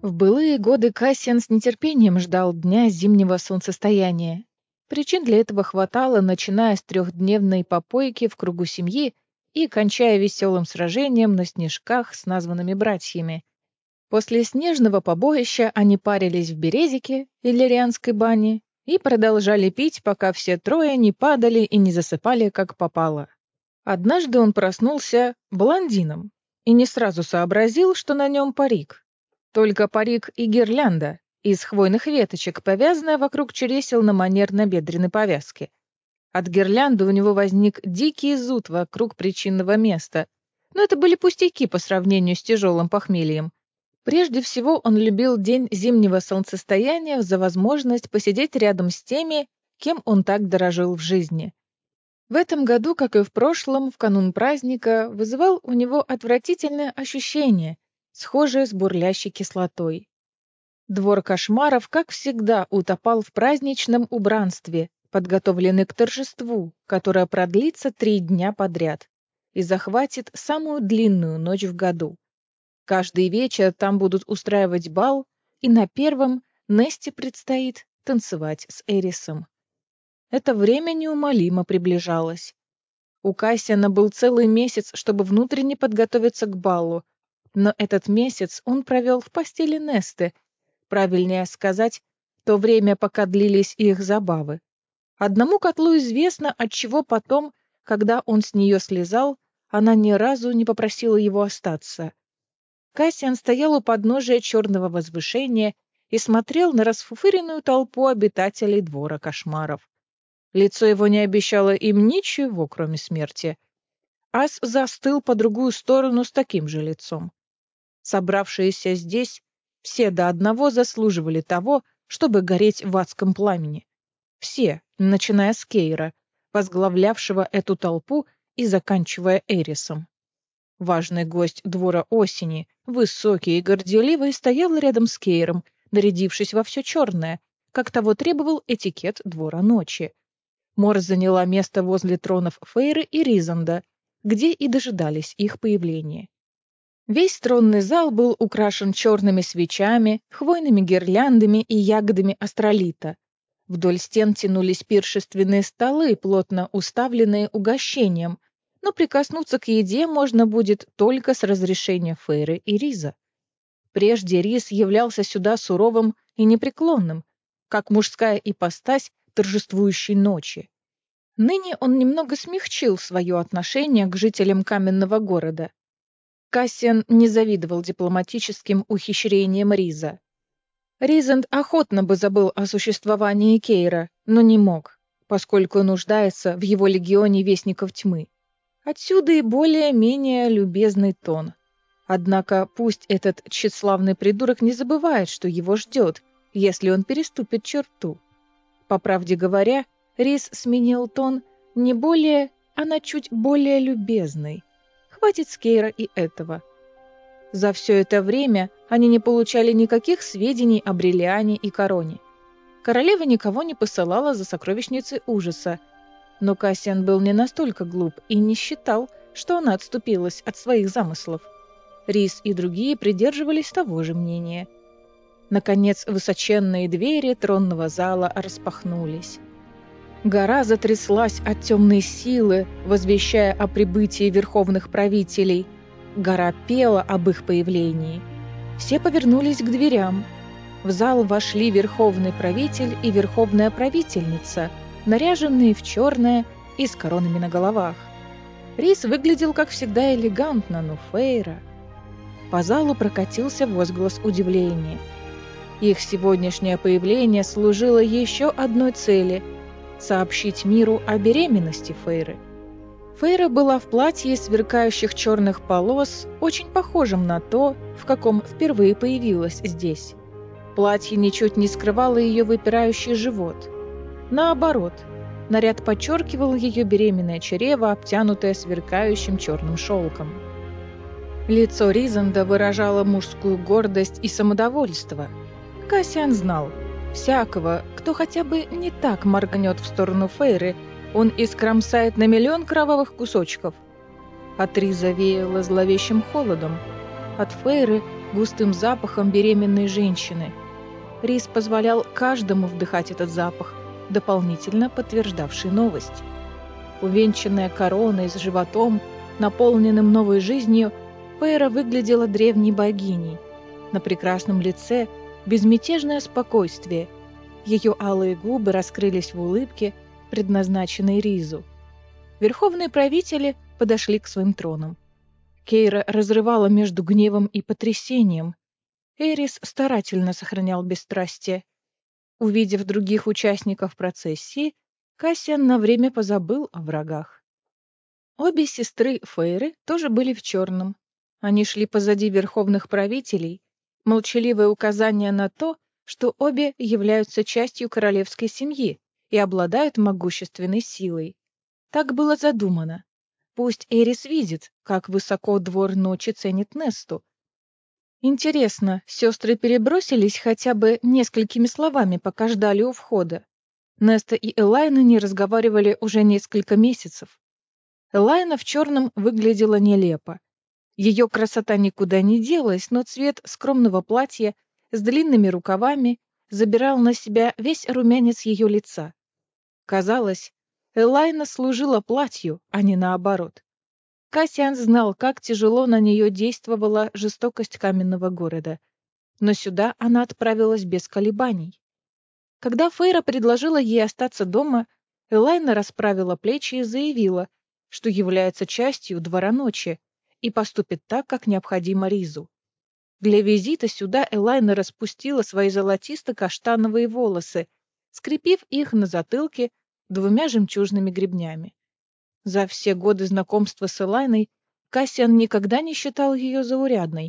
В былые годы Кассиан с нетерпением ждал дня зимнего солнцестояния. Причин для этого хватало, начиная с трехдневной попойки в кругу семьи и кончая веселым сражением на снежках с названными братьями. После снежного побоища они парились в Березике, иллирианской бане, и продолжали пить, пока все трое не падали и не засыпали, как попало. Однажды он проснулся блондином и не сразу сообразил, что на нем парик. Только парик и гирлянда из хвойных веточек, повязанная вокруг чересел на манер набедренной повязки. От гирлянды у него возник дикий зуд вокруг причинного места, но это были пустяки по сравнению с тяжелым похмельем. Прежде всего он любил день зимнего солнцестояния за возможность посидеть рядом с теми, кем он так дорожил в жизни. В этом году, как и в прошлом, в канун праздника вызывал у него отвратительное ощущение, схожее с бурлящей кислотой. Двор кошмаров, как всегда, утопал в праздничном убранстве, подготовленный к торжеству, которое продлится 3 дня подряд и захватит самую длинную ночь в году. Каждый вечер там будут устраивать бал, и на первом Несте предстоит танцевать с Эрисом. Это время неумолимо приближалось. У Кассиана был целый месяц, чтобы внутренне подготовиться к балу, но этот месяц он провел в постели Несты, правильнее сказать, то время, пока длились их забавы. Одному котлу известно, отчего потом, когда он с нее слезал, она ни разу не попросила его остаться. Кассиан стоял у подножия черного возвышения и смотрел на расфуфыренную толпу обитателей двора кошмаров. Лицо его не обещало им ничего, кроме смерти. Ас застыл по другую сторону с таким же лицом. Собравшиеся здесь все до одного заслуживали того, чтобы гореть в адском пламени. Все, начиная с Кейра, возглавлявшего эту толпу и заканчивая Эрисом. Важный гость двора осени, высокий и горделивый, стоял рядом с Кейром, нарядившись во все черное, как того требовал этикет двора ночи. Мор заняла место возле тронов Фейры и Ризанда, где и дожидались их появления. Весь тронный зал был украшен черными свечами, хвойными гирляндами и ягодами астролита. Вдоль стен тянулись пиршественные столы, плотно уставленные угощением, но прикоснуться к еде можно будет только с разрешения Фейры и Риза. Прежде Риз являлся сюда суровым и непреклонным, как мужская ипостась торжествующей ночи. Ныне он немного смягчил свое отношение к жителям каменного города. Кассиан не завидовал дипломатическим ухищрениям Риза. Ризанд охотно бы забыл о существовании Кейра, но не мог, поскольку нуждается в его легионе Вестников Тьмы. Отсюда и более-менее любезный тон. Однако пусть этот тщеславный придурок не забывает, что его ждет, если он переступит черту. По правде говоря, Риз сменил тон не более, а на чуть более любезный. Хватит с Кейра и этого. За все это время они не получали никаких сведений о Бриллиане и Короне. Королева никого не посылала за сокровищницей ужаса, но Кассиан был не настолько глуп и не считал, что она отступилась от своих замыслов. Рис и другие придерживались того же мнения. Наконец, высоченные двери тронного зала распахнулись. Гора затряслась от темной силы, возвещая о прибытии верховных правителей. Гора пела об их появлении. Все повернулись к дверям. В зал вошли верховный правитель и верховная правительница, наряженные в черное и с коронами на головах. Рис выглядел, как всегда, элегантно, но Фейра... По залу прокатился возглас удивления. Их сегодняшнее появление служило еще одной цели — сообщить миру о беременности Фейры. Фейра была в платье из сверкающих черных полос, очень похожем на то, в каком впервые появилась здесь. Платье ничуть не скрывало ее выпирающий живот. Наоборот, наряд подчеркивал ее беременное чрево, обтянутое сверкающим черным шелком. Лицо Ризанда выражало мужскую гордость и самодовольство. Кассиан знал, всякого, кто хотя бы не так моргнет в сторону Фейры, он искромсает на миллион кровавых кусочков. От Риза веяло зловещим холодом. От Фейры густым запахом беременной женщины. Рис позволял каждому вдыхать этот запах, дополнительно подтверждавший новость. Увенчанная короной с животом, наполненным новой жизнью, Фейра выглядела древней богиней. На прекрасном лице безмятежное спокойствие. Ее алые губы раскрылись в улыбке, предназначенной Ризу. Верховные правители подошли к своим тронам. Кейра разрывала между гневом и потрясением. Эрис старательно сохранял бесстрастие. Увидев других участников процессии, Кассиан на время позабыл о врагах. Обе сестры Фейры тоже были в черном. Они шли позади верховных правителей, молчаливое указание на то, что обе являются частью королевской семьи и обладают могущественной силой. Так было задумано. Пусть Эрис видит, как высоко двор ночи ценит Несту. Интересно, сестры перебросились хотя бы несколькими словами, пока ждали у входа. Неста и Элайна не разговаривали уже несколько месяцев. Элайна в черном выглядела нелепо. Ее красота никуда не делась, но цвет скромного платья с длинными рукавами забирал на себя весь румянец ее лица. Казалось, Элайна служила платью, а не наоборот. Кассиан знал, как тяжело на нее действовала жестокость каменного города. Но сюда она отправилась без колебаний. Когда Фейра предложила ей остаться дома, Элайна расправила плечи и заявила, что является частью двора ночи и поступит так, как необходимо Ризу. Для визита сюда Элайна распустила свои золотисто-каштановые волосы, скрепив их на затылке двумя жемчужными гребнями. За все годы знакомства с Элайной Кассиан никогда не считал ее заурядной.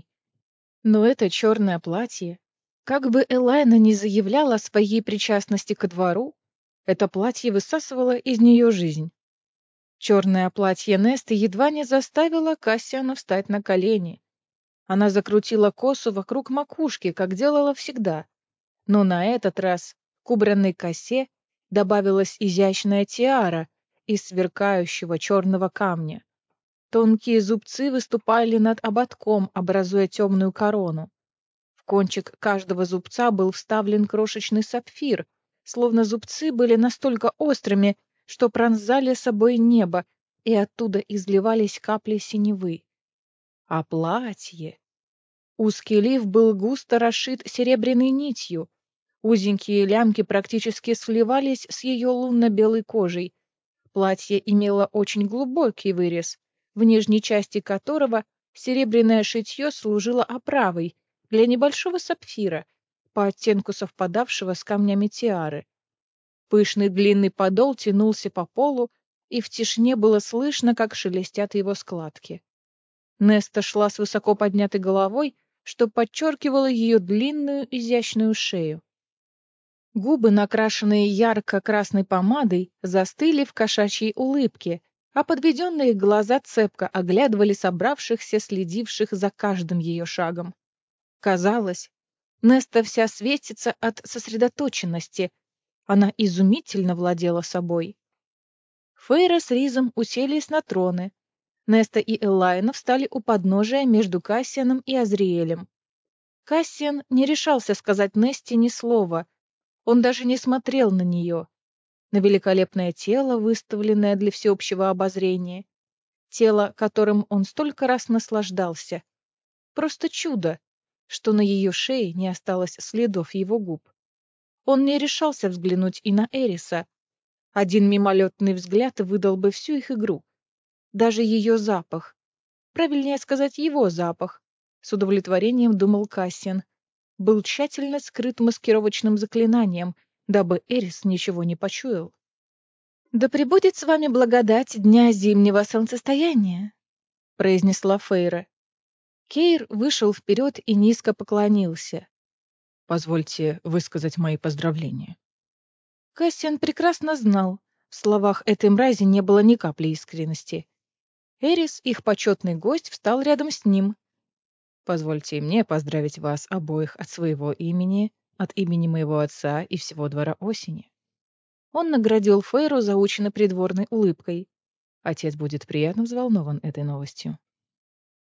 Но это черное платье, как бы Элайна ни заявляла о своей причастности ко двору, это платье высасывало из нее жизнь. Черное платье Несты едва не заставило Кассиана встать на колени. Она закрутила косу вокруг макушки, как делала всегда. Но на этот раз к убранной косе добавилась изящная тиара из сверкающего черного камня. Тонкие зубцы выступали над ободком, образуя темную корону. В кончик каждого зубца был вставлен крошечный сапфир, словно зубцы были настолько острыми, что пронзали собой небо, и оттуда изливались капли синевы. А платье... Узкий лиф был густо расшит серебряной нитью. Узенькие лямки практически сливались с ее лунно-белой кожей. Платье имело очень глубокий вырез, в нижней части которого серебряное шитье служило оправой для небольшого сапфира, по оттенку совпадавшего с камнями тиары. Пышный длинный подол тянулся по полу, и в тишине было слышно, как шелестят его складки. Неста шла с высоко поднятой головой, что подчеркивало ее длинную изящную шею. Губы, накрашенные ярко-красной помадой, застыли в кошачьей улыбке, а подведенные глаза цепко оглядывали собравшихся, следивших за каждым ее шагом. Казалось, Неста вся светится от сосредоточенности. Она изумительно владела собой. Фейра с Ризом уселись на троны. Неста и Элайна встали у подножия между Кассианом и Азриэлем. Кассиан не решался сказать Несте ни слова. Он даже не смотрел на нее, на великолепное тело, выставленное для всеобщего обозрения, тело, которым он столько раз наслаждался. Просто чудо, что на ее шее не осталось следов его губ. Он не решался взглянуть и на Эриса. Один мимолетный взгляд выдал бы всю их игру. Даже ее запах. Правильнее сказать, его запах. С удовлетворением думал Кассиан. Был тщательно скрыт маскировочным заклинанием, дабы Эрис ничего не почуял. «Да пребудет с вами благодать дня зимнего солнцестояния», — произнесла Фейра. Кейр вышел вперед и низко поклонился. «Позвольте высказать мои поздравления». Кассиан прекрасно знал, в словах этой мрази не было ни капли искренности. Эрис, их почетный гость, встал рядом с ним. «Позвольте и мне поздравить вас обоих от своего имени, от имени моего отца и всего двора осени». Он наградил Фейру заученной придворной улыбкой. Отец будет приятно взволнован этой новостью.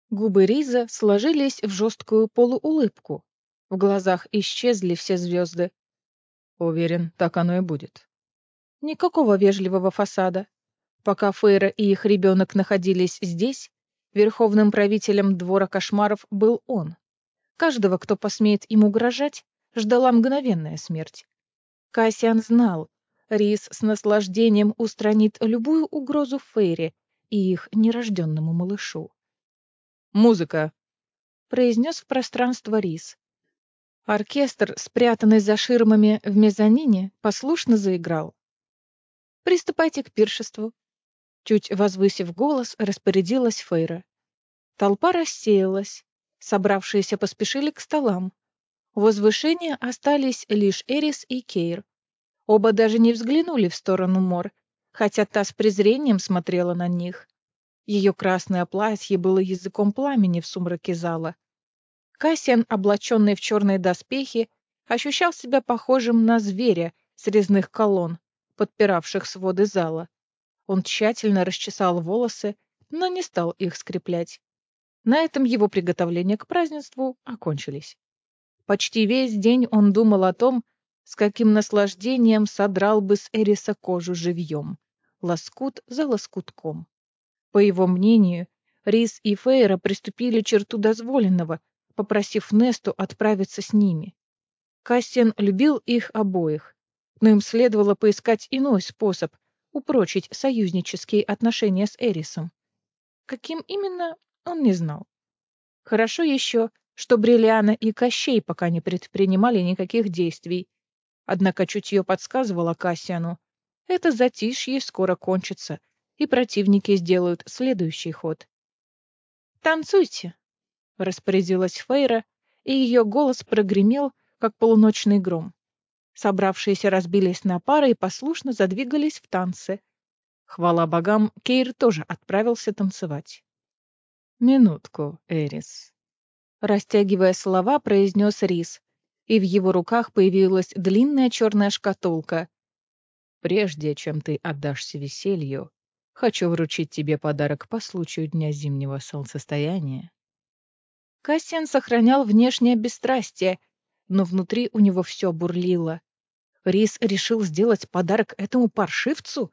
Губы Риза сложились в жесткую полуулыбку. В глазах исчезли все звезды. Уверен, так оно и будет. Никакого вежливого фасада. Пока Фейра и их ребенок находились здесь, верховным правителем двора кошмаров был он. Каждого, кто посмеет им угрожать, ждала мгновенная смерть. Кассиан знал, Рис с наслаждением устранит любую угрозу Фейре и их нерожденному малышу. «Музыка!» — произнес в пространство Рис. Оркестр, спрятанный за ширмами в мезонине, послушно заиграл. «Приступайте к пиршеству», — чуть возвысив голос, распорядилась Фейра. Толпа рассеялась. Собравшиеся поспешили к столам. У возвышения остались лишь Эрис и Кейр. Оба даже не взглянули в сторону Мор, хотя та с презрением смотрела на них. Ее красное платье было языком пламени в сумраке зала. Кассиан, облаченный в черные доспехи, ощущал себя похожим на зверя с резных колонн, подпиравших своды зала. Он тщательно расчесал волосы, но не стал их скреплять. На этом его приготовления к празднеству окончились. Почти весь день он думал о том, с каким наслаждением содрал бы с Эриса кожу живьем, лоскут за лоскутком. По его мнению, Рис и Фейра приступили черту дозволенного, попросив Несту отправиться с ними. Кассиан любил их обоих, но им следовало поискать иной способ упрочить союзнические отношения с Эрисом. Каким именно, он не знал. Хорошо еще, что Бриллиана и Кощей пока не предпринимали никаких действий. Однако чутье подсказывало Кассиану. Это затишье скоро кончится, и противники сделают следующий ход. «Танцуйте!» — распорядилась Фейра, и ее голос прогремел, как полуночный гром. Собравшиеся разбились на пары и послушно задвигались в танце. Хвала богам, Кейр тоже отправился танцевать. «Минутку, Эрис». Растягивая слова, произнес Рис, и в его руках появилась длинная черная шкатулка. «Прежде чем ты отдашься веселью, хочу вручить тебе подарок по случаю Дня зимнего солнцестояния». Кассиан сохранял внешнее бесстрастие, но внутри у него все бурлило. Рис решил сделать подарок этому паршивцу?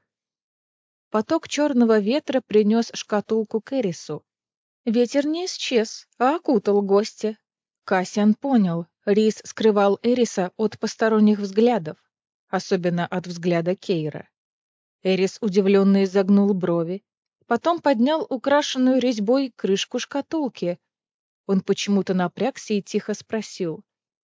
Поток черного ветра принес шкатулку к Эрису. Ветер не исчез, а окутал гостя. Кассиан понял, Рис скрывал Эриса от посторонних взглядов, особенно от взгляда Кейра. Эрис удивленно изогнул брови, потом поднял украшенную резьбой крышку шкатулки. Он почему-то напрягся и тихо спросил.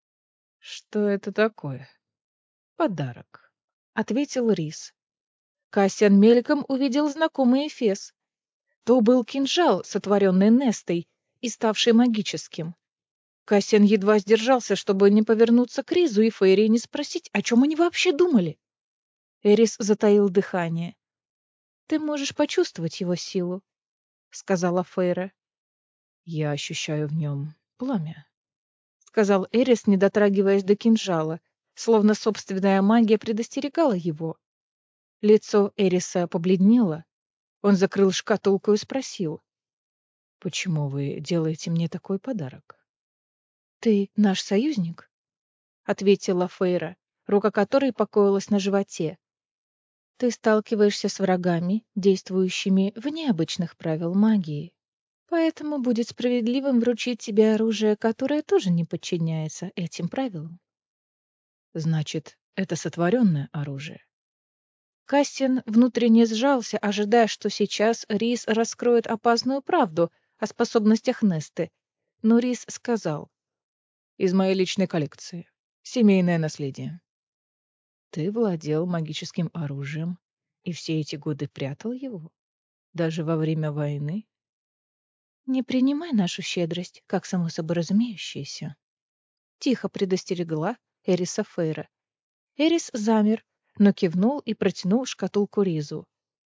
«Что это такое?» «Подарок», — ответил Рис. Кассиан мельком увидел знакомый эфес. То был кинжал, сотворенный Нестой и ставший магическим. Кассиан едва сдержался, чтобы не повернуться к Ризу и Фейре и не спросить, о чем они вообще думали. Эрис затаил дыхание. «Ты можешь почувствовать его силу», — сказала Фейра. «Я ощущаю в нем пламя». — сказал Эрис, не дотрагиваясь до кинжала, словно собственная магия предостерегала его. Лицо Эриса побледнело. Он закрыл шкатулку и спросил. «Почему вы делаете мне такой подарок?» «Ты наш союзник?» — ответила Фейра, рука которой покоилась на животе. «Ты сталкиваешься с врагами, действующими вне обычных правил магии. Поэтому будет справедливым вручить тебе оружие, которое тоже не подчиняется этим правилам». «Значит, это сотворенное оружие?» Кассиан внутренне сжался, ожидая, что сейчас Рис раскроет опасную правду о способностях Несты. Но Рис сказал. «Из моей личной коллекции. Семейное наследие». «Ты владел магическим оружием и все эти годы прятал его? Даже во время войны?» «Не принимай нашу щедрость, как само собой разумеющееся», — тихо предостерегла Эриса Фейра. Эрис замер, но кивнул и протянул шкатулку Ризу.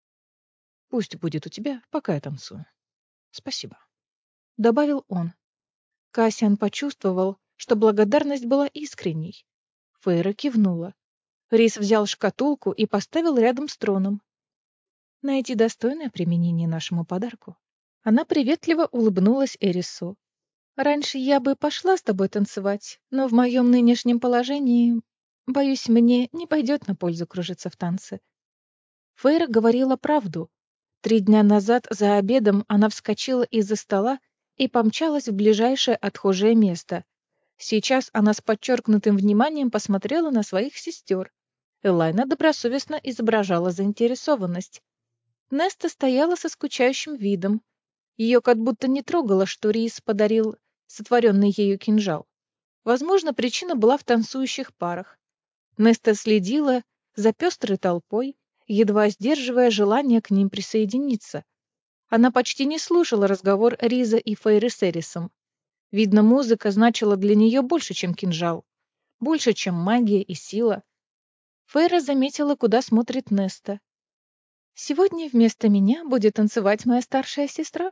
«Пусть будет у тебя, пока я танцую. Спасибо», — добавил он. Кассиан почувствовал, что благодарность была искренней. Фейра кивнула. Рис взял шкатулку и поставил рядом с троном. «Найти достойное применение нашему подарку», Она приветливо улыбнулась Эрису. «Раньше я бы пошла с тобой танцевать, но в моем нынешнем положении, боюсь, мне не пойдет на пользу кружиться в танце». Фейра говорила правду. 3 дня назад за обедом она вскочила из-за стола и помчалась в ближайшее отхожее место. Сейчас она с подчеркнутым вниманием посмотрела на своих сестер. Элайна добросовестно изображала заинтересованность. Неста стояла со скучающим видом. Ее как будто не трогало, что Рис подарил сотворенный ею кинжал. Возможно, причина была в танцующих парах. Неста следила за пестрой толпой, едва сдерживая желание к ним присоединиться. Она почти не слушала разговор Риза и Фейры с Эрисом. Видно, музыка значила для нее больше, чем кинжал, больше, чем магия и сила. Фейра заметила, куда смотрит Неста. «Сегодня вместо меня будет танцевать моя старшая сестра».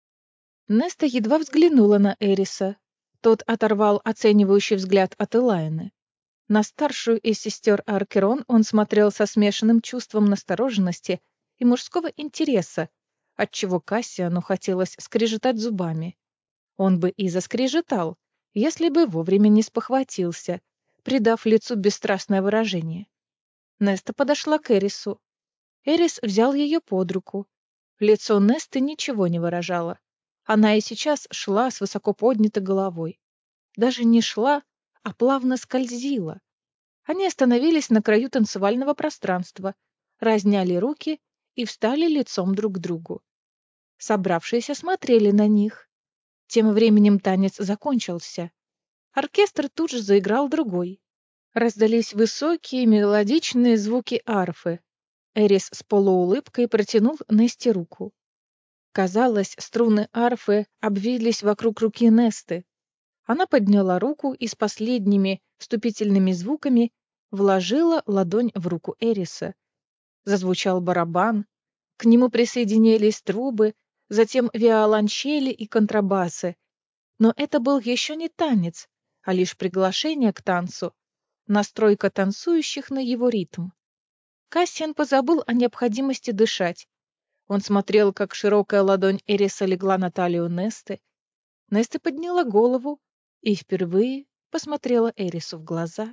Неста едва взглянула на Эриса. Тот оторвал оценивающий взгляд от Элайны. На старшую из сестер Аркерон он смотрел со смешанным чувством настороженности и мужского интереса, отчего Кассиану хотелось скрежетать зубами. Он бы и заскрежетал, если бы вовремя не спохватился, придав лицу бесстрастное выражение. Неста подошла к Эрису. Эрис взял ее под руку. Лицо Несты ничего не выражало. Она и сейчас шла с высоко поднятой головой. Даже не шла, а плавно скользила. Они остановились на краю танцевального пространства, разняли руки и встали лицом друг к другу. Собравшиеся смотрели на них. Тем временем танец закончился. Оркестр тут же заиграл другой. Раздались высокие мелодичные звуки арфы. Эрис с полуулыбкой протянул Несте руку. Казалось, струны арфы обвились вокруг руки Несты. Она подняла руку и с последними вступительными звуками вложила ладонь в руку Эриса. Зазвучал барабан, к нему присоединились трубы, затем виолончели и контрабасы. Но это был еще не танец, а лишь приглашение к танцу, настройка танцующих на его ритм. Кассиан позабыл о необходимости дышать. Он смотрел, как широкая ладонь Эриса легла на талию Несты. Неста подняла голову и впервые посмотрела Эрису в глаза.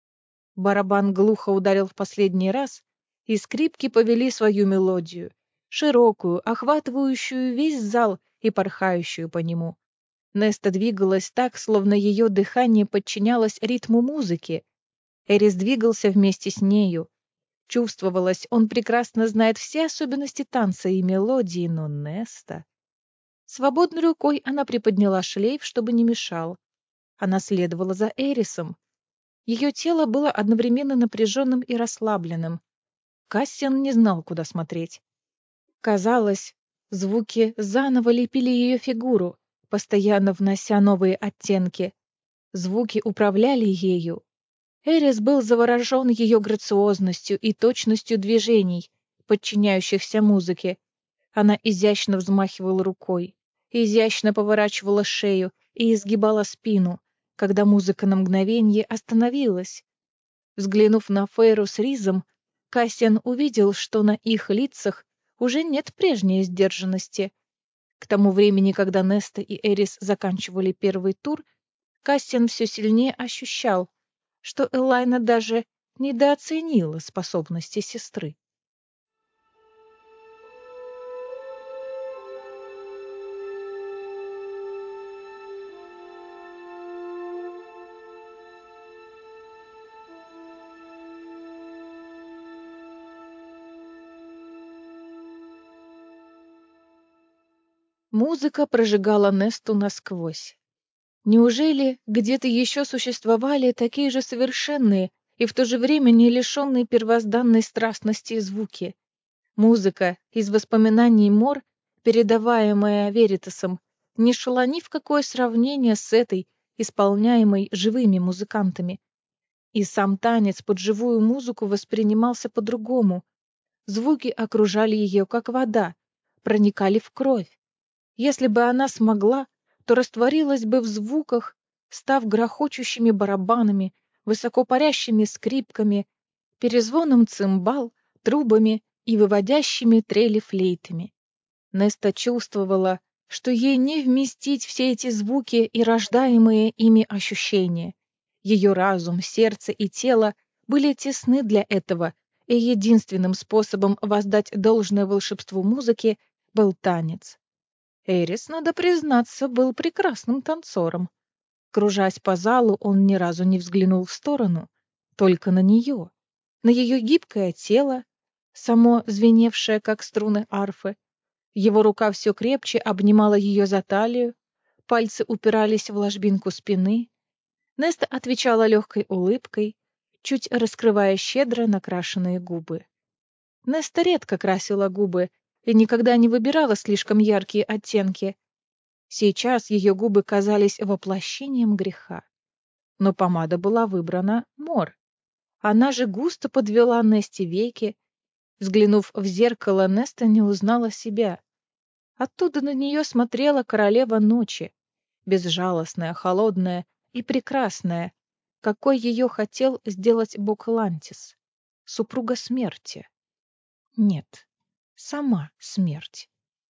Барабан глухо ударил в последний раз, и скрипки повели свою мелодию, широкую, охватывающую весь зал и порхающую по нему. Неста двигалась так, словно ее дыхание подчинялось ритму музыки. Эрис двигался вместе с нею. Чувствовалось, он прекрасно знает все особенности танца и мелодии, но Неста... Свободной рукой она приподняла шлейф, чтобы не мешал. Она следовала за Эрисом. Ее тело было одновременно напряженным и расслабленным. Кассиан не знал, куда смотреть. Казалось, звуки заново лепили ее фигуру, постоянно внося новые оттенки. Звуки управляли ею. Эрис был заворожен ее грациозностью и точностью движений, подчиняющихся музыке. Она изящно взмахивала рукой, изящно поворачивала шею и изгибала спину, когда музыка на мгновение остановилась. Взглянув на Фейру с Ризом, Кассиан увидел, что на их лицах уже нет прежней сдержанности. К тому времени, когда Неста и Эрис заканчивали первый тур, Кассиан все сильнее ощущал, что Элайна даже недооценила способности сестры. Музыка прожигала Несту насквозь. Неужели где-то еще существовали такие же совершенные и в то же время не лишенные первозданной страстности звуки? Музыка из воспоминаний Мор, передаваемая Веритасом, не шла ни в какое сравнение с этой, исполняемой живыми музыкантами. И сам танец под живую музыку воспринимался по-другому. Звуки окружали ее, как вода, проникали в кровь. Если бы она смогла, то растворилась бы в звуках, став грохочущими барабанами, высокопарящими скрипками, перезвоном цимбал, трубами и выводящими трели флейтами. Неста чувствовала, что ей не вместить все эти звуки и рождаемые ими ощущения. Ее разум, сердце и тело были тесны для этого, и единственным способом воздать должное волшебству музыки был танец. Эрис, надо признаться, был прекрасным танцором. Кружась по залу, он ни разу не взглянул в сторону, только на нее, на ее гибкое тело, само звеневшее, как струны арфы. Его рука все крепче обнимала ее за талию, пальцы упирались в ложбинку спины. Неста отвечала легкой улыбкой, чуть раскрывая щедро накрашенные губы. Неста редко красила губы и никогда не выбирала слишком яркие оттенки. Сейчас ее губы казались воплощением греха. Но помада была выбрана Мор. Она же густо подвела Несте веки. Взглянув в зеркало, Неста не узнала себя. Оттуда на нее смотрела королева ночи, безжалостная, холодная и прекрасная, какой ее хотел сделать бог Лантис, супруга смерти. Нет, сама смерть.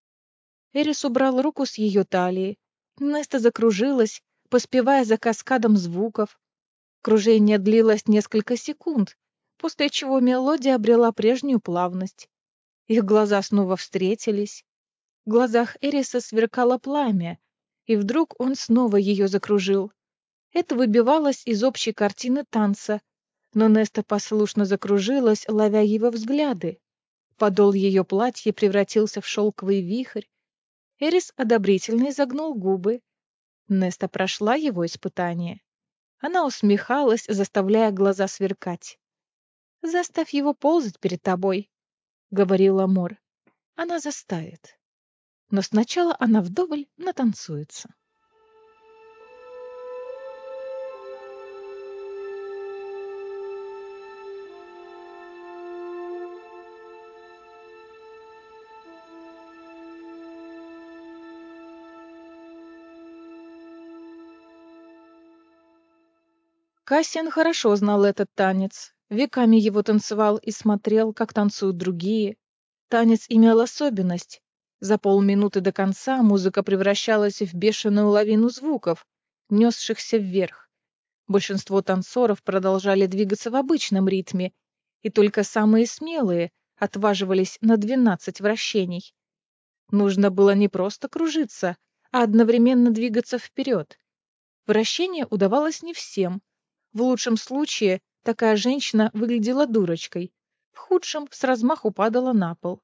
Эрис убрал руку с ее талии. Неста закружилась, поспевая за каскадом звуков. Кружение длилось несколько секунд, после чего мелодия обрела прежнюю плавность. Их глаза снова встретились. В глазах Эриса сверкало пламя, и вдруг он снова ее закружил. Это выбивалось из общей картины танца, но Неста послушно закружилась, ловя его взгляды. Подол ее платья превратился в шелковый вихрь. Эрис одобрительно изогнул губы. Неста прошла его испытание. Она усмехалась, заставляя глаза сверкать. «Заставь его ползать перед тобой», — говорила Мор. «Она заставит. Но сначала она вдоволь натанцуется». Кассиан хорошо знал этот танец. Веками его танцевал и смотрел, как танцуют другие. Танец имел особенность. За полминуты до конца музыка превращалась в бешеную лавину звуков, несшихся вверх. Большинство танцоров продолжали двигаться в обычном ритме, и только самые смелые отваживались на 12 вращений. Нужно было не просто кружиться, а одновременно двигаться вперед. Вращение удавалось не всем. В лучшем случае такая женщина выглядела дурочкой, в худшем с размаху падала на пол.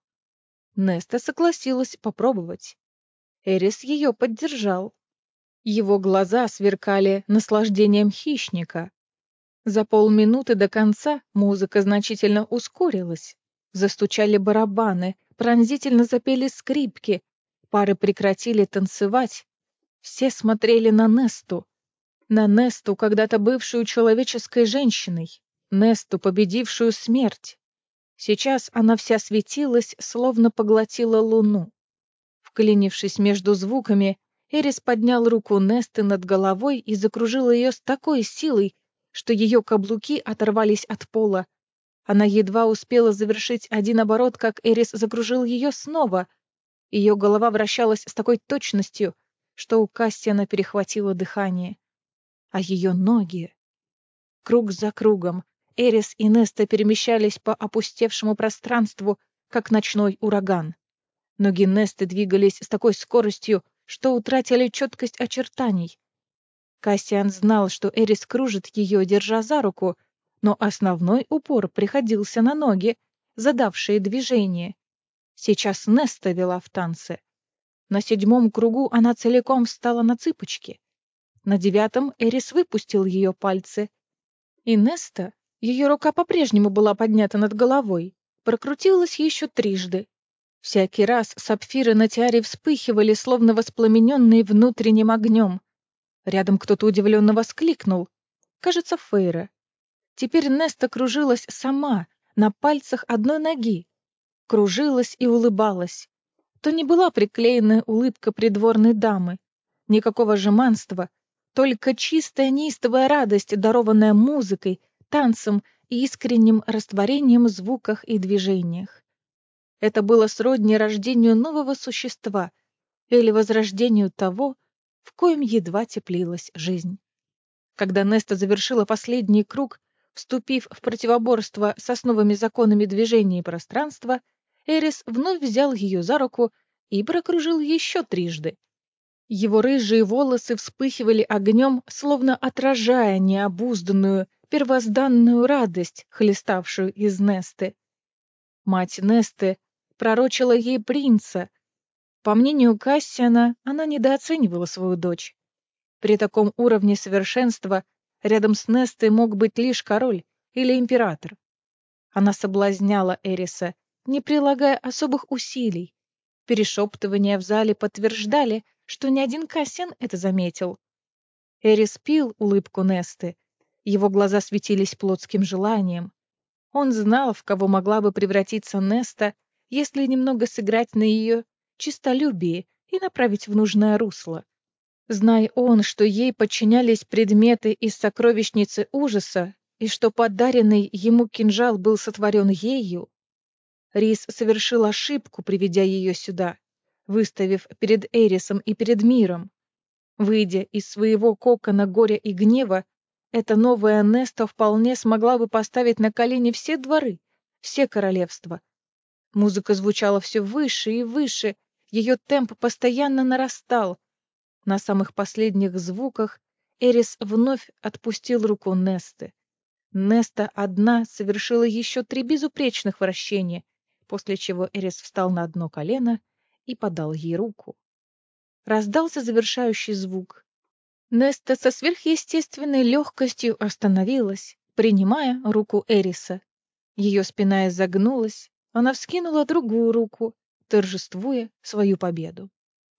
Неста согласилась попробовать. Эрис ее поддержал. Его глаза сверкали наслаждением хищника. За полминуты до конца музыка значительно ускорилась. Застучали барабаны, пронзительно запели скрипки. Пары прекратили танцевать. Все смотрели на Несту. На Несту, когда-то бывшую человеческой женщиной. Несту, победившую смерть. Сейчас она вся светилась, словно поглотила луну. Вклинившись между звуками, Эрис поднял руку Несты над головой и закружил ее с такой силой, что ее каблуки оторвались от пола. Она едва успела завершить один оборот, как Эрис закружил ее снова. Ее голова вращалась с такой точностью, что у Кассиана перехватило дыхание. А ее ноги... Круг за кругом Эрис и Неста перемещались по опустевшему пространству, как ночной ураган. Ноги Несты двигались с такой скоростью, что утратили четкость очертаний. Кассиан знал, что Эрис кружит ее, держа за руку, но основной упор приходился на ноги, задавшие движение. Сейчас Неста вела в танце. На 7-м кругу она целиком встала на цыпочки. На 9-м Эрис выпустил ее пальцы. И Неста, ее рука по-прежнему была поднята над головой, прокрутилась еще трижды. Всякий раз сапфиры на тиаре вспыхивали, словно воспламененные внутренним огнем. Рядом кто-то удивленно воскликнул. Кажется, Фейра. Теперь Неста кружилась сама, на пальцах одной ноги. Кружилась и улыбалась. То не была приклеенная улыбка придворной дамы. Никакого жеманства, только чистая неистовая радость, дарованная музыкой, танцем и искренним растворением в звуках и движениях. Это было сродни рождению нового существа или возрождению того, в коем едва теплилась жизнь. Когда Неста завершила последний круг, вступив в противоборство с основами законами движения и пространства, Эрис вновь взял ее за руку и прокружил еще трижды. Его рыжие волосы вспыхивали огнем, словно отражая необузданную, первозданную радость, хлеставшую из Несты. Мать Несты пророчила ей принца. По мнению Кассиана, она недооценивала свою дочь. При таком уровне совершенства рядом с Нестой мог быть лишь король или император. Она соблазняла Эриса, не прилагая особых усилий. Перешептывания в зале подтверждали, что ни один Кассиан это заметил. Эрис пил улыбку Несты. Его глаза светились плотским желанием. Он знал, в кого могла бы превратиться Неста, если немного сыграть на ее честолюбии и направить в нужное русло. Зная он, что ей подчинялись предметы из сокровищницы ужаса, и что подаренный ему кинжал был сотворен ею, Рис совершил ошибку, приведя ее сюда, выставив перед Эрисом и перед миром. Выйдя из своего кокона горя и гнева, эта новая Неста вполне смогла бы поставить на колени все дворы, все королевства. Музыка звучала все выше и выше, ее темп постоянно нарастал. На самых последних звуках Эрис вновь отпустил руку Несты. Неста одна совершила еще 3 безупречных вращения, после чего Эрис встал на одно колено и подал ей руку. Раздался завершающий звук. Неста со сверхъестественной легкостью остановилась, принимая руку Эриса. Ее спина изогнулась, она вскинула другую руку, торжествуя свою победу.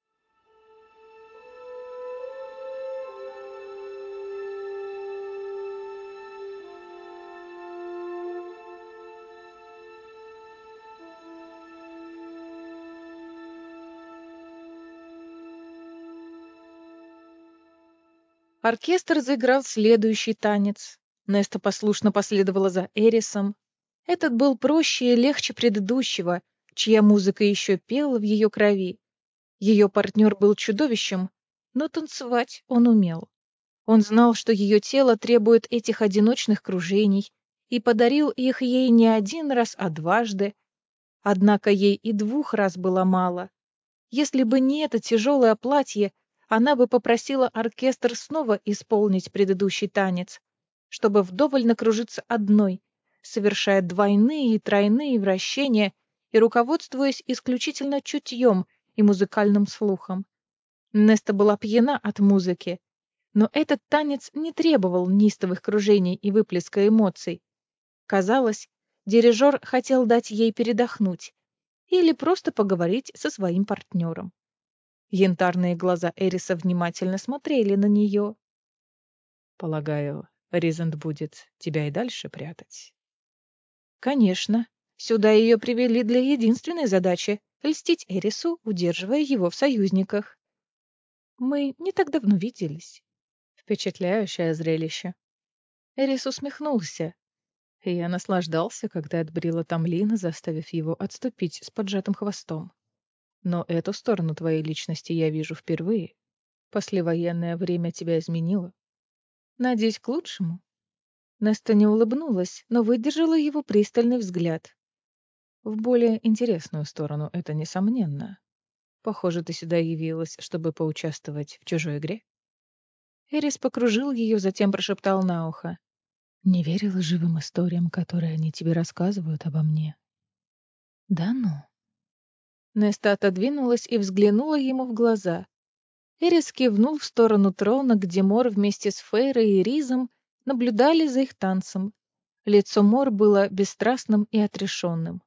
Оркестр заиграл следующий танец. Неста послушно последовала за Эрисом. Этот был проще и легче предыдущего, чья музыка еще пела в ее крови. Ее партнер был чудовищем, но танцевать он умел. Он знал, что ее тело требует этих одиночных кружений, и подарил их ей не один раз, а дважды. Однако ей и 2 раз было мало. Если бы не это тяжелое платье, она бы попросила оркестр снова исполнить предыдущий танец, чтобы вдоволь накружиться одной, совершая двойные и тройные вращения и руководствуясь исключительно чутьем и музыкальным слухом. Неста была пьяна от музыки, но этот танец не требовал неистовых кружений и выплеска эмоций. Казалось, дирижер хотел дать ей передохнуть или просто поговорить со своим партнером. Янтарные глаза Эриса внимательно смотрели на нее. Полагаю, Ризент будет тебя и дальше прятать. Конечно, сюда ее привели для единственной задачи — льстить Эрису, удерживая его в союзниках. Мы не так давно виделись. Впечатляющее зрелище. Эрис усмехнулся. Я наслаждался, когда отбрила Тамлина, заставив его отступить с поджатым хвостом. Но эту сторону твоей личности я вижу впервые. Послевоенное время тебя изменило. Надеюсь, к лучшему. Неста не улыбнулась, но выдержала его пристальный взгляд. В более интересную сторону, это несомненно. Похоже, ты сюда явилась, чтобы поучаствовать в чужой игре. Эрис покружил ее, затем прошептал на ухо. Не верила живым историям, которые они тебе рассказывают обо мне. Да ну. Неста отодвинулась и взглянула ему в глаза. Эрис кивнул в сторону трона, где Мор вместе с Фейрой и Ризом наблюдали за их танцем. Лицо Мор было бесстрастным и отрешенным.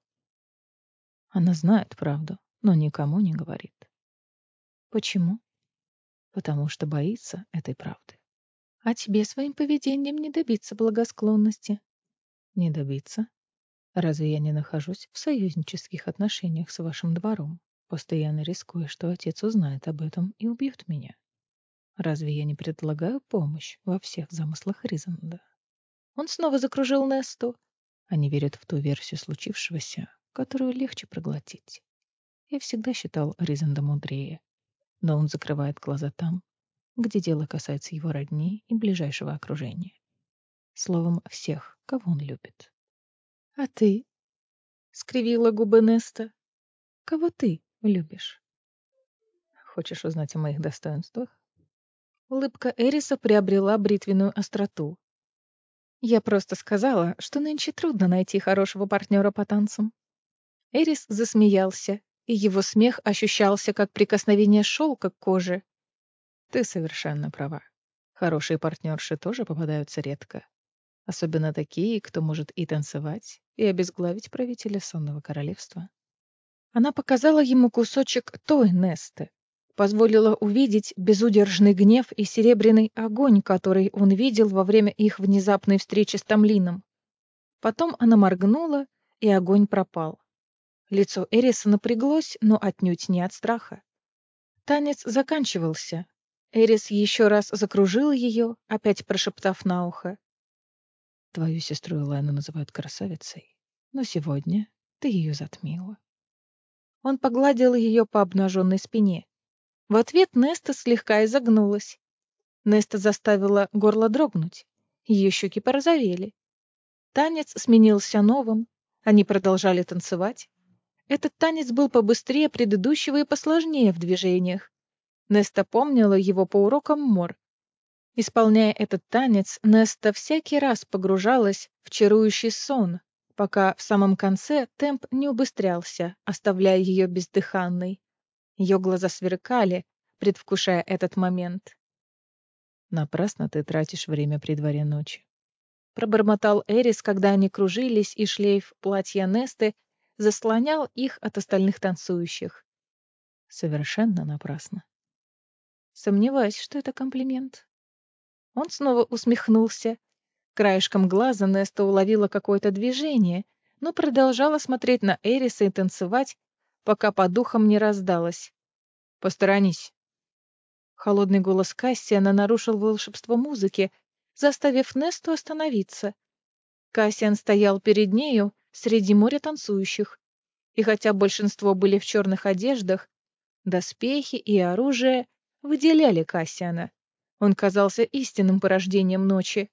Она знает правду, но никому не говорит. Почему? Потому что боится этой правды. А тебе своим поведением не добиться благосклонности. Не добиться? Разве я не нахожусь в союзнических отношениях с вашим двором, постоянно рискуя, что отец узнает об этом и убьет меня? Разве я не предлагаю помощь во всех замыслах Ризанда? Он снова закружил Несту. Они верят в ту версию случившегося, которую легче проглотить. Я всегда считал Ризанда мудрее, но он закрывает глаза там, где дело касается его родни и ближайшего окружения. Словом, всех, кого он любит. «А ты?» — скривила губы Неста. «Кого ты любишь?» Хочешь узнать о моих достоинствах? Улыбка Эриса приобрела бритвенную остроту. «Я просто сказала, что нынче трудно найти хорошего партнера по танцам». Эрис засмеялся, и его смех ощущался как прикосновение шелка к коже. Ты совершенно права. Хорошие партнерши тоже попадаются редко. Особенно такие, кто может и танцевать, и обезглавить правителя сонного королевства. Она показала ему кусочек той Несты, позволила увидеть безудержный гнев и серебряный огонь, который он видел во время их внезапной встречи с Тамлином. Потом она моргнула, и огонь пропал. Лицо Эриса напряглось, но отнюдь не от страха. Танец заканчивался. Эрис еще раз закружил ее, опять прошептав на ухо. Твою сестру Элайну называют красавицей, но сегодня ты ее затмила. Он погладил ее по обнаженной спине. В ответ Неста слегка изогнулась. Неста заставила горло дрогнуть. Ее щеки порозовели. Танец сменился новым. Они продолжали танцевать. Этот танец был побыстрее предыдущего и посложнее в движениях. Неста помнила его по урокам Мор. Исполняя этот танец, Неста всякий раз погружалась в чарующий сон, пока в самом конце темп не убыстрялся, оставляя ее бездыханной. Ее глаза сверкали, предвкушая этот момент. Напрасно ты тратишь время при дворе ночи. Пробормотал Эрис, когда они кружились, и шлейф платья Несты заслонял их от остальных танцующих. Совершенно напрасно. Сомневаюсь, что это комплимент. Он снова усмехнулся. Краешком глаза Неста уловила какое-то движение, но продолжала смотреть на Эриса и танцевать, пока по духам не раздалось. «Посторонись!» Холодный голос Кассиана нарушил волшебство музыки, заставив Несту остановиться. Кассиан стоял перед нею среди моря танцующих, и хотя большинство были в черных одеждах, доспехи и оружие выделяли Кассиана. Он казался истинным порождением ночи.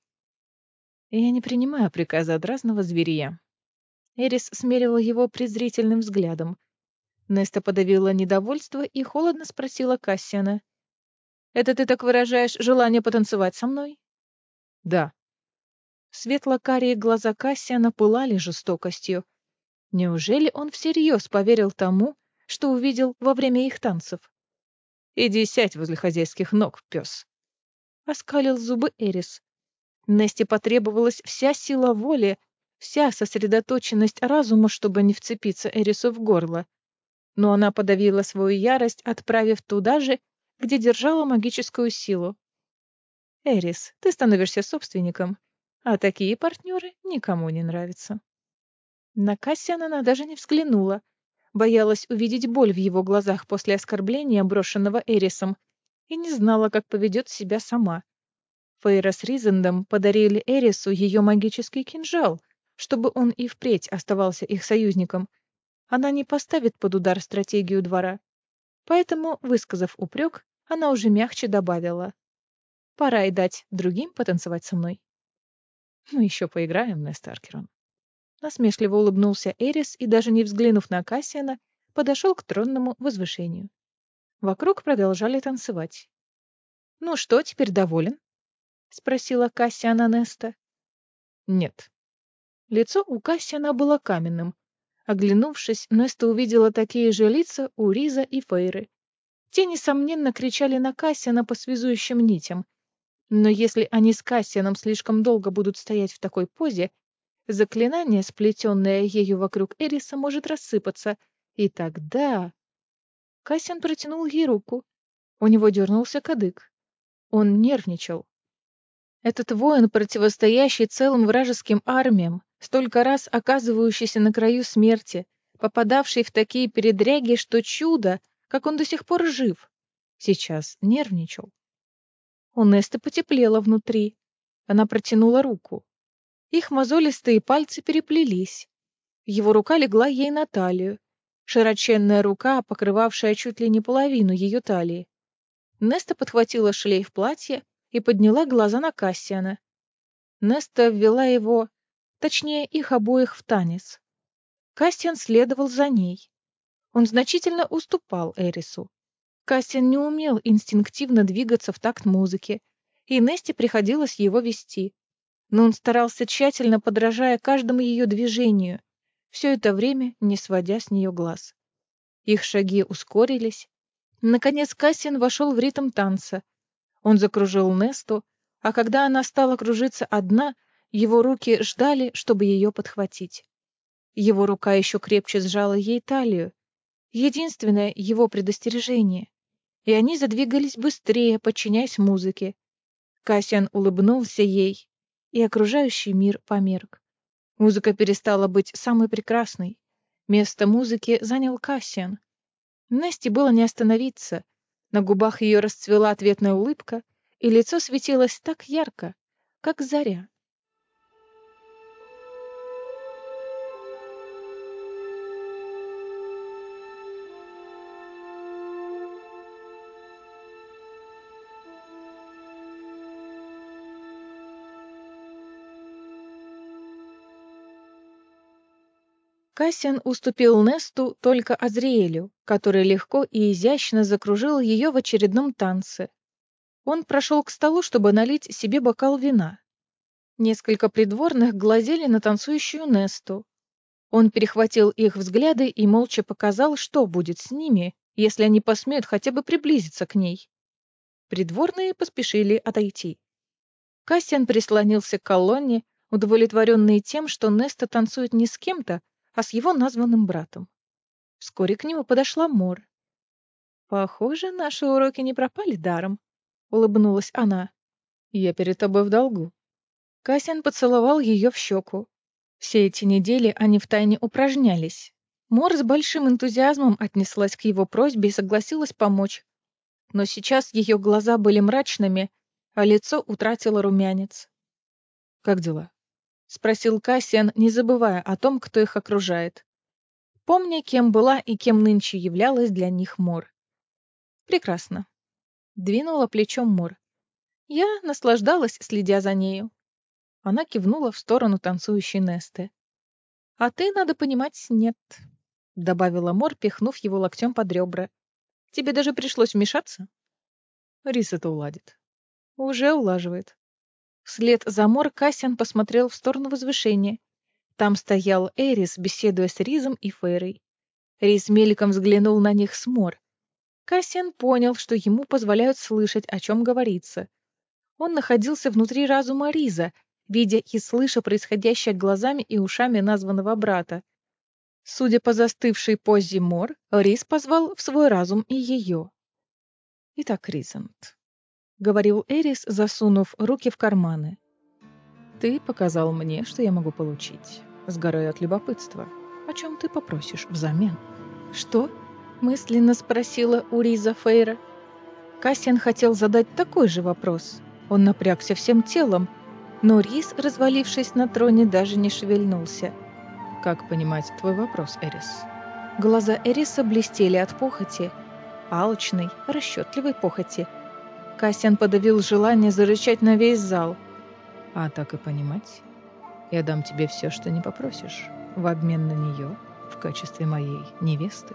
«Я не принимаю приказа от разного зверя». Эрис смерила его презрительным взглядом. Неста подавила недовольство и холодно спросила Кассиана. «Это ты так выражаешь желание потанцевать со мной?» Да. Светло-карие глаза Кассиана пылали жестокостью. Неужели он всерьез поверил тому, что увидел во время их танцев? Иди сядь возле хозяйских ног, пес. Оскалил зубы Эрис. Несте потребовалась вся сила воли, вся сосредоточенность разума, чтобы не вцепиться Эрису в горло. Но она подавила свою ярость, отправив туда же, где держала магическую силу. «Эрис, ты становишься собственником, а такие партнеры никому не нравятся». На Кассиана она даже не взглянула, боялась увидеть боль в его глазах после оскорбления, брошенного Эрисом, и не знала, как поведет себя сама. Фейра с Ризендом подарили Эрису ее магический кинжал, чтобы он и впредь оставался их союзником. Она не поставит под удар стратегию двора. Поэтому, высказав упрек, она уже мягче добавила. «Пора и дать другим потанцевать со мной». Мы еще поиграем, Неста Аркерон. Насмешливо улыбнулся Эрис и, даже не взглянув на Кассиана, подошел к тронному возвышению. Вокруг продолжали танцевать. «Ну что, теперь доволен?» — спросила Кассиана Неста. Нет. Лицо у Кассиана было каменным. Оглянувшись, Неста увидела такие же лица у Риза и Фейры. Те, несомненно, кричали на Кассиана по связующим нитям. Но если они с Кассианом слишком долго будут стоять в такой позе, заклинание, сплетенное ею вокруг Эриса, может рассыпаться. И тогда... Кассиан протянул ей руку. У него дернулся кадык. Он нервничал. Этот воин, противостоящий целым вражеским армиям, столько раз оказывающийся на краю смерти, попадавший в такие передряги, что чудо, как он до сих пор жив, сейчас нервничал. У Несты потеплело внутри. Она протянула руку. Их мозолистые пальцы переплелись. Его рука легла ей на талию. Широченная рука, покрывавшая чуть ли не половину ее талии. Неста подхватила шлейф платья и подняла глаза на Кассиана. Неста ввела его, точнее их обоих, в танец. Кассиан следовал за ней. Он значительно уступал Эрису. Кассиан не умел инстинктивно двигаться в такт музыки, и Несте приходилось его вести. Но он старался тщательно, подражая каждому ее движению, все это время не сводя с нее глаз. Их шаги ускорились. Наконец Кассиан вошел в ритм танца. Он закружил Несту, а когда она стала кружиться одна, его руки ждали, чтобы ее подхватить. Его рука еще крепче сжала ей талию. Единственное его предостережение. И они задвигались быстрее, подчиняясь музыке. Кассиан улыбнулся ей, и окружающий мир померк. Музыка перестала быть самой прекрасной. Место музыки занял Кассиан. Насте было не остановиться. На губах ее расцвела ответная улыбка, и лицо светилось так ярко, как заря. Кассиан уступил Несту только Азриэлю, который легко и изящно закружил ее в очередном танце. Он прошел к столу, чтобы налить себе бокал вина. Несколько придворных глазели на танцующую Несту. Он перехватил их взгляды и молча показал, что будет с ними, если они посмеют хотя бы приблизиться к ней. Придворные поспешили отойти. Кассиан прислонился к колонне, удовлетворенный тем, что Неста танцует не с кем-то, а с его названным братом. Вскоре к нему подошла Мор. «Похоже, наши уроки не пропали даром», — улыбнулась она. «Я перед тобой в долгу». Кассиан поцеловал ее в щеку. Все эти недели они втайне упражнялись. Мор с большим энтузиазмом отнеслась к его просьбе и согласилась помочь. Но сейчас ее глаза были мрачными, а лицо утратило румянец. «Как дела?» — спросил Кассиан, не забывая о том, кто их окружает. Помня, кем была и кем нынче являлась для них Мор. «Прекрасно», — двинула плечом Мор. Я наслаждалась, следя за нею. Она кивнула в сторону танцующей Несты. «А ты, надо понимать, нет», — добавила Мор, пихнув его локтем под ребра. «Тебе даже пришлось вмешаться?» Рис это уладит. Уже улаживает. Вслед за Мор Кассиан посмотрел в сторону возвышения. Там стоял Эрис, беседуя с Ризом и Фейрой. Риз мельком взглянул на них с Мор. Кассиан понял, что ему позволяют слышать, о чем говорится. Он находился внутри разума Риза, видя и слыша происходящее глазами и ушами названного брата. Судя по застывшей позе Мор, Риз позвал в свой разум и ее. «Итак, Ризант», — говорил Эрис, засунув руки в карманы. «Ты показал мне, что я могу получить, сгорая от любопытства. О чем ты попросишь взамен?» «Что?» — мысленно спросила у Риза Фейра. Кассиан хотел задать такой же вопрос. Он напрягся всем телом, но Риз, развалившись на троне, даже не шевельнулся. «Как понимать твой вопрос, Эрис?» Глаза Эриса блестели от похоти. Алчной, расчетливой похоти. Кассиан подавил желание зарычать на весь зал. «А так и понимать? Я дам тебе все, что не попросишь, в обмен на нее, в качестве моей невесты».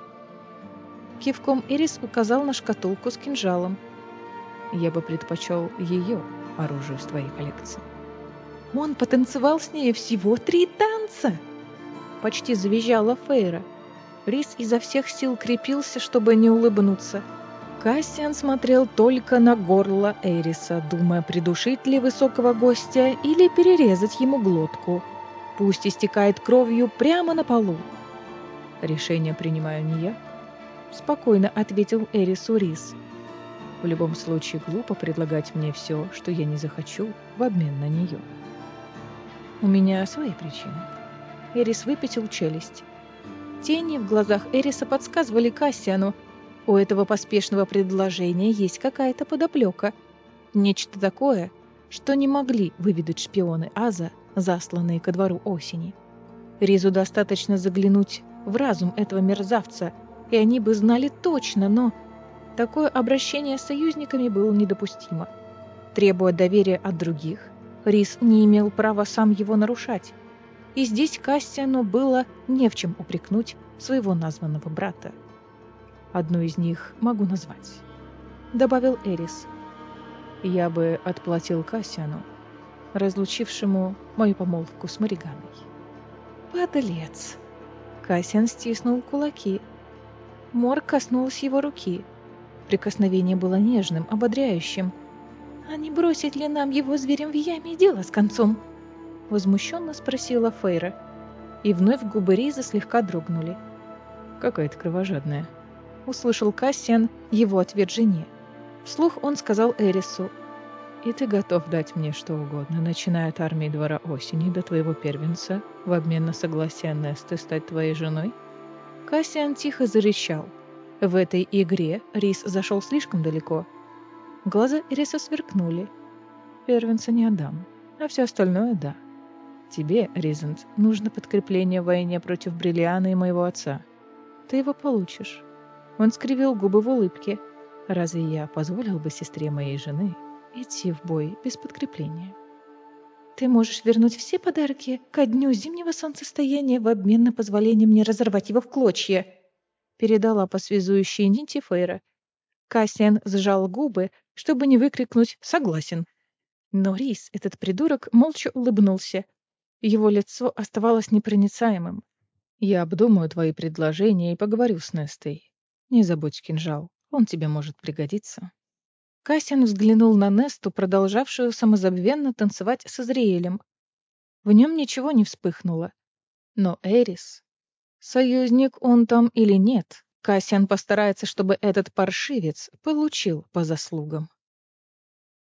Кивком Эрис указал на шкатулку с кинжалом. «Я бы предпочел ее оружию в твоей коллекции». «Он потанцевал с ней всего 3 танца!» Почти завизжала Фейра. Рис изо всех сил крепился, чтобы не улыбнуться. Кассиан смотрел только на горло Эриса, думая, придушить ли высокого гостя или перерезать ему глотку. Пусть истекает кровью прямо на полу. «Решение принимаю не я», — спокойно ответил Эрису Рис. «В любом случае глупо предлагать мне все, что я не захочу, в обмен на нее. У меня свои причины». Эрис выпятил челюсть. Тени в глазах Эриса подсказывали Кассиану. У этого поспешного предложения есть какая-то подоплека. Нечто такое, что не могли выведать шпионы Аза, засланные ко двору осени. Ризу достаточно заглянуть в разум этого мерзавца, и они бы знали точно, но такое обращение с союзниками было недопустимо. Требуя доверия от других, Риз не имел права сам его нарушать. И здесь Кассиану было не в чем упрекнуть своего названного брата. «Одну из них могу назвать», — добавил Эрис. «Я бы отплатил Кассиану, разлучившему мою помолвку с Мариганой». «Подлец!» Кассиан стиснул кулаки. Мор коснулась его руки. Прикосновение было нежным, ободряющим. «А не бросить ли нам его зверем в яме и дело с концом?» Возмущенно спросила Фейра. И вновь губы Риза слегка дрогнули. «Какая ты кровожадная», — услышал Кассиан его ответ жене. Вслух он сказал Эрису: «И ты готов дать мне что угодно, начиная от армии двора осени до твоего первенца, в обмен на согласие Несты стать твоей женой?» Кассиан тихо зарычал. В этой игре Риз зашел слишком далеко. Глаза Эриса сверкнули. «Первенца не отдам, а все остальное — да. Тебе, Ризент, нужно подкрепление в войне против Бриллиана и моего отца. Ты его получишь». Он скривил губы в улыбке. «Разве я позволил бы сестре моей жены идти в бой без подкрепления?» «Ты можешь вернуть все подарки ко дню зимнего солнцестояния в обмен на позволение мне разорвать его в клочья», передала по связующей нити Фейра. Кассиан сжал губы, чтобы не выкрикнуть «согласен». Но Риз, этот придурок, молча улыбнулся. Его лицо оставалось непроницаемым. «Я обдумаю твои предложения и поговорю с Нестой. Не забудь кинжал, он тебе может пригодиться». Кассиан взглянул на Несту, продолжавшую самозабвенно танцевать с Азриэлем. В нем ничего не вспыхнуло. Но Эрис... Союзник он там или нет, Кассиан постарается, чтобы этот паршивец получил по заслугам.